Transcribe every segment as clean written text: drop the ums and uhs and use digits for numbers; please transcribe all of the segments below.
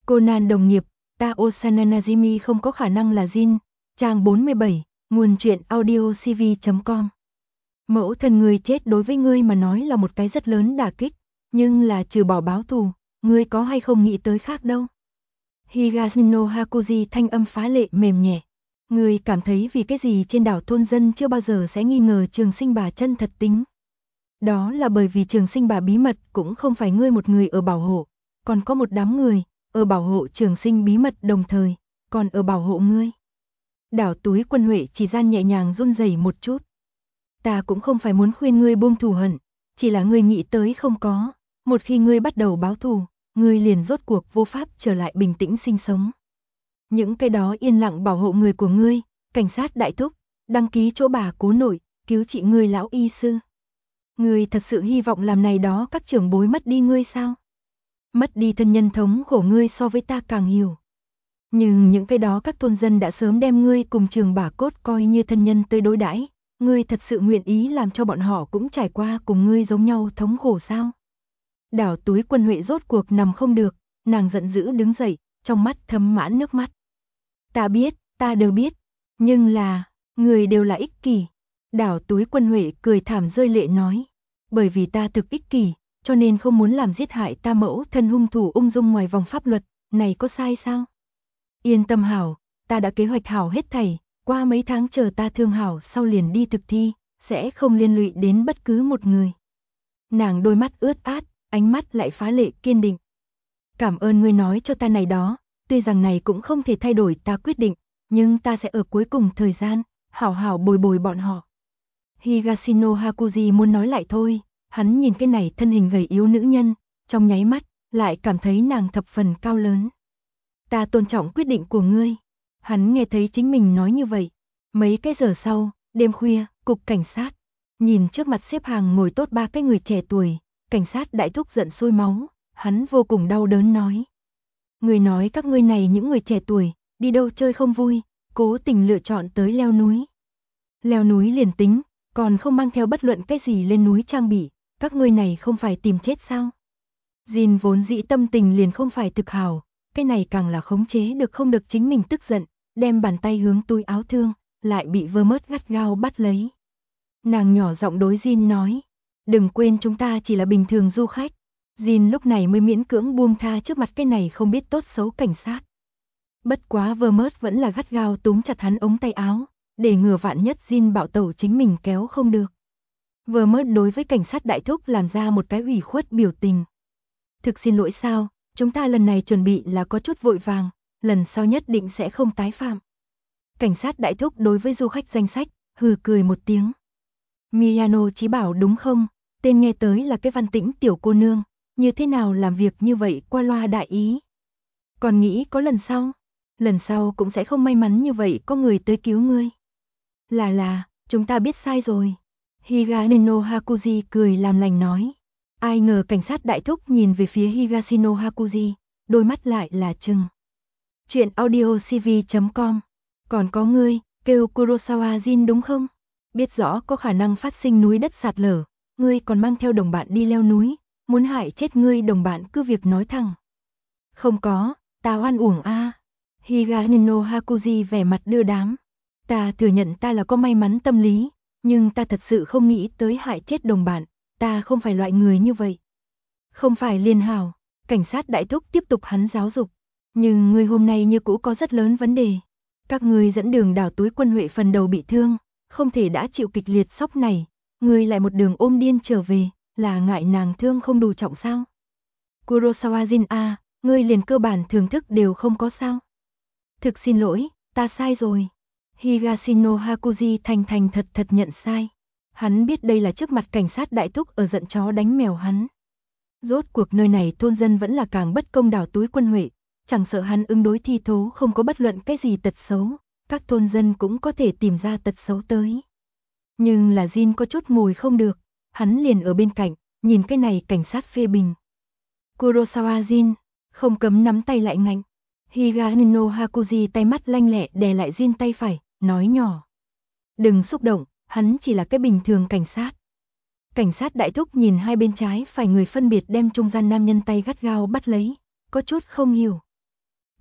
Conan đồng nghiệp, ta Osana Najimi không có khả năng là Jin. Trang 47, nguồn truyện audio cv.com. Mẫu thân ngươi chết đối với ngươi mà nói là một cái rất lớn đả kích, nhưng là trừ bỏ báo thù, ngươi có hay không nghĩ tới khác đâu. Higashino Hakuji thanh âm phá lệ mềm nhẹ. Ngươi cảm thấy vì cái gì trên đảo thôn dân chưa bao giờ sẽ nghi ngờ Trường Sinh bà chân thật tính. Đó là bởi vì Trường Sinh bà bí mật cũng không phải ngươi một người ở bảo hộ, còn có một đám người ở bảo hộ Trường Sinh bí mật đồng thời, còn ở bảo hộ ngươi. Đảo túi Quân Huệ chỉ gian nhẹ nhàng run rẩy một chút. Ta cũng không phải muốn khuyên ngươi buông thù hận, chỉ là ngươi nghĩ tới không có, một khi ngươi bắt đầu báo thù, ngươi liền rốt cuộc vô pháp trở lại bình tĩnh sinh sống. Những cái đó yên lặng bảo hộ người của ngươi, cảnh sát đại thúc, đăng ký chỗ bà cố nội, cứu trị ngươi lão y sư. Ngươi thật sự hy vọng làm này đó các trưởng bối mất đi ngươi sao? Mất đi thân nhân thống khổ ngươi so với ta càng hiểu. Nhưng những cái đó các thôn dân đã sớm đem ngươi cùng Trường bà cốt coi như thân nhân tới đối đãi, ngươi thật sự nguyện ý làm cho bọn họ cũng trải qua cùng ngươi giống nhau thống khổ sao? Đảo túi Quân Huệ rốt cuộc nằm không được, nàng giận dữ đứng dậy, trong mắt thấm mãn nước mắt. Ta biết, ta đều biết, nhưng là, người đều là ích kỷ. Đảo túi Quân Huệ cười thảm rơi lệ nói, bởi vì ta thực ích kỷ, cho nên không muốn làm giết hại ta mẫu thân hung thủ ung dung ngoài vòng pháp luật, này có sai sao? Yên tâm hảo, ta đã kế hoạch hảo hết thảy, qua mấy tháng chờ ta thương hảo sau liền đi thực thi, sẽ không liên lụy đến bất cứ một người. Nàng đôi mắt ướt át, ánh mắt lại phá lệ kiên định. Cảm ơn ngươi nói cho ta này đó, tuy rằng này cũng không thể thay đổi ta quyết định, nhưng ta sẽ ở cuối cùng thời gian, hảo hảo bồi bồi bọn họ. Higashino Hakuji muốn nói lại thôi, hắn nhìn cái này thân hình gầy yếu nữ nhân, trong nháy mắt, lại cảm thấy nàng thập phần cao lớn. Ta tôn trọng quyết định của ngươi. Hắn nghe thấy chính mình nói như vậy. Mấy cái giờ sau, đêm khuya, cục cảnh sát. Nhìn trước mặt xếp hàng ngồi tốt ba cái người trẻ tuổi, cảnh sát đại thúc giận sôi máu, hắn vô cùng đau đớn nói. Người nói các ngươi này những người trẻ tuổi, đi đâu chơi không vui, cố tình lựa chọn tới leo núi. Leo núi liền tính, còn không mang theo bất luận cái gì lên núi trang bị, các ngươi này không phải tìm chết sao? Jin vốn dĩ tâm tình liền không phải thực hảo, cái này càng là khống chế được không được chính mình tức giận, đem bàn tay hướng túi áo thương, lại bị Vermont gắt gao bắt lấy. Nàng nhỏ giọng đối Jin nói, đừng quên chúng ta chỉ là bình thường du khách. Jin lúc này mới miễn cưỡng buông tha trước mặt cái này không biết tốt xấu cảnh sát. Bất quá Vermont vẫn là gắt gao túm chặt hắn ống tay áo, để ngừa vạn nhất Jin bạo tẩu chính mình kéo không được. Vermont đối với cảnh sát đại thúc làm ra một cái ủy khuất biểu tình. Thực xin lỗi sao, chúng ta lần này chuẩn bị là có chút vội vàng, lần sau nhất định sẽ không tái phạm. Cảnh sát đại thúc đối với du khách danh sách, hừ cười một tiếng. Miyano Chí bảo đúng không, tên nghe tới là cái văn tĩnh tiểu cô nương, như thế nào làm việc như vậy qua loa đại ý. Còn nghĩ có lần sau cũng sẽ không may mắn như vậy có người tới cứu ngươi. Là, chúng ta biết sai rồi. Higashino Hakuji cười làm lành nói. Ai ngờ cảnh sát đại thúc nhìn về phía Higashino Hakuji, đôi mắt lại là trừng. Chuyện audio cv.com. Còn có ngươi, kêu Kurosawa Jin đúng không? Biết rõ có khả năng phát sinh núi đất sạt lở, ngươi còn mang theo đồng bạn đi leo núi, muốn hại chết ngươi đồng bạn cứ việc nói thẳng. Không có, ta oan uổng a. Higashino Hakuji vẻ mặt đưa đám. Ta thừa nhận ta là có may mắn tâm lý, nhưng ta thật sự không nghĩ tới hại chết đồng bạn. Ta không phải loại người như vậy. Không phải liên hảo, cảnh sát đại thúc tiếp tục hắn giáo dục. Nhưng người hôm nay như cũ có rất lớn vấn đề. Các người dẫn đường đảo túi Quân Huệ phần đầu bị thương, không thể đã chịu kịch liệt sốc này. Người lại một đường ôm điên trở về, là ngại nàng thương không đủ trọng sao? Kurosawa Jin a, ngươi liền cơ bản thưởng thức đều không có sao? Thực xin lỗi, ta sai rồi. Higashino Hakuji thành thật nhận sai. Hắn biết đây là trước mặt cảnh sát đại thúc ở giận chó đánh mèo hắn. Rốt cuộc nơi này thôn dân vẫn là càng bất công đảo túi Quân Huệ, chẳng sợ hắn ứng đối thi thố không có bất luận cái gì tật xấu, các thôn dân cũng có thể tìm ra tật xấu tới. Nhưng là Jin có chút mùi không được, hắn liền ở bên cạnh, nhìn cái này cảnh sát phê bình. Kurosawa Jin, không cấm nắm tay lại ngạnh. Higashino Hakuji tay mắt lanh lẹ đè lại Jin tay phải, nói nhỏ. Đừng xúc động, hắn chỉ là cái bình thường cảnh sát. Cảnh sát đại thúc nhìn hai bên trái phải người phân biệt đem trung gian nam nhân tay gắt gao bắt lấy, có chút không hiểu.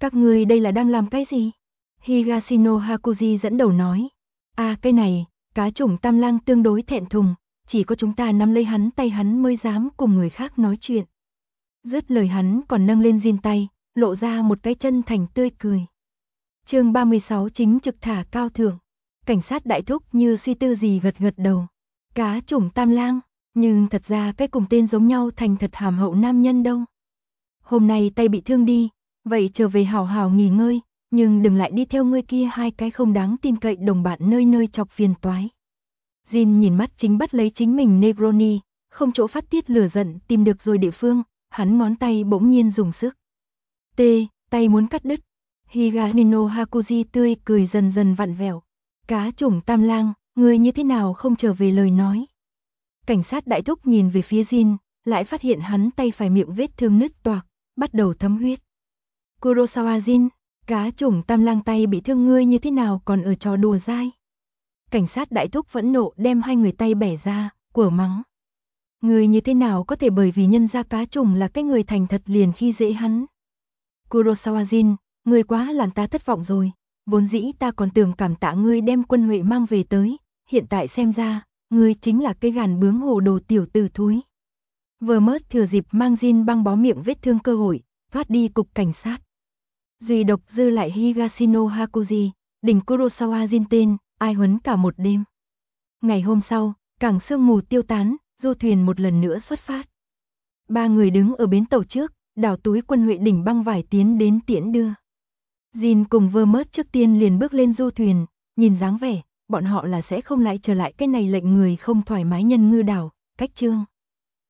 Các ngươi đây là đang làm cái gì? Higashino Hakuji dẫn đầu nói. Cái này, cá chủng Tam Lang tương đối thẹn thùng, chỉ có chúng ta nắm lấy hắn tay hắn mới dám cùng người khác nói chuyện. Dứt lời hắn còn nâng lên Jin tay, lộ ra một cái chân thành tươi cười. Chương 36 chính trực thả cao thượng. Cảnh sát đại thúc như suy tư gì gật gật đầu. Cá chủng Tam Lang, nhưng thật ra cái cùng tên giống nhau thành thật hàm hậu nam nhân đâu. Hôm nay tay bị thương đi, vậy trở về hảo hảo nghỉ ngơi, nhưng đừng lại đi theo ngươi kia hai cái không đáng tin cậy đồng bạn nơi nơi chọc phiền toái. Jin nhìn mắt chính bắt lấy chính mình Negroni, không chỗ phát tiết lửa giận tìm được rồi địa phương, hắn ngón tay bỗng nhiên dùng sức. Tay muốn cắt đứt. Higashino Hakuji tươi cười dần dần vặn vẹo. Cá chủng Tam Lang, ngươi như thế nào không trở về lời nói. Cảnh sát đại thúc nhìn về phía Jin, lại phát hiện hắn tay phải miệng vết thương nứt toạc, bắt đầu thấm huyết. Kurosawa Jin, cá chủng Tam Lang tay bị thương ngươi như thế nào còn ở trò đùa dai. Cảnh sát đại thúc vẫn nộ đem hai người tay bẻ ra, quở mắng. Ngươi như thế nào có thể bởi vì nhân ra cá chủng là cái người thành thật liền khi dễ hắn. Kurosawa Jin, ngươi quá làm ta thất vọng rồi, vốn dĩ ta còn tưởng cảm tạ ngươi đem Quân Huệ mang về tới, hiện tại xem ra, ngươi chính là cái gàn bướng hồ đồ tiểu tử thúi. Vermont thừa dịp mang Jin băng bó miệng vết thương cơ hội, thoát đi cục cảnh sát. Duy độc dư lại Higashino Hakuji, đỉnh Kurosawa Jin tên, ai huấn cả một đêm. Ngày hôm sau, cảng sương mù tiêu tán, du thuyền một lần nữa xuất phát. Ba người đứng ở bến tàu trước, đảo túi Quân Huệ đỉnh băng vải tiến đến tiễn đưa. Jin cùng Vermont trước tiên liền bước lên du thuyền, nhìn dáng vẻ, bọn họ là sẽ không lại trở lại cái này lệnh người không thoải mái nhân ngư đảo, cách chương.